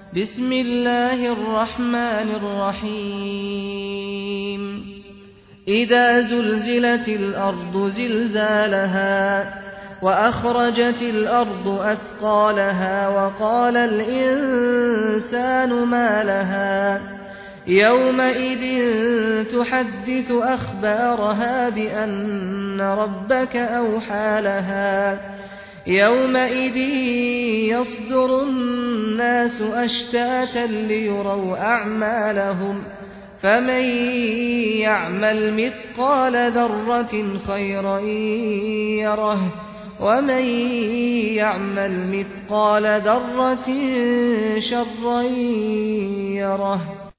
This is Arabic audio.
بسم الله الرحمن الرحيم إذا زلزلت الأرض زلزالها وأخرجت الأرض أثقالها وقال الإنسان ما لها يومئذ تحدث أخبارها بأن ربك أوحى لها يومئذ يصدر الناس أشتاتا ليروا أعمالهم فمن يعمل مثقال ذرة خيرا يره ومن يعمل مثقال ذرة شرا يره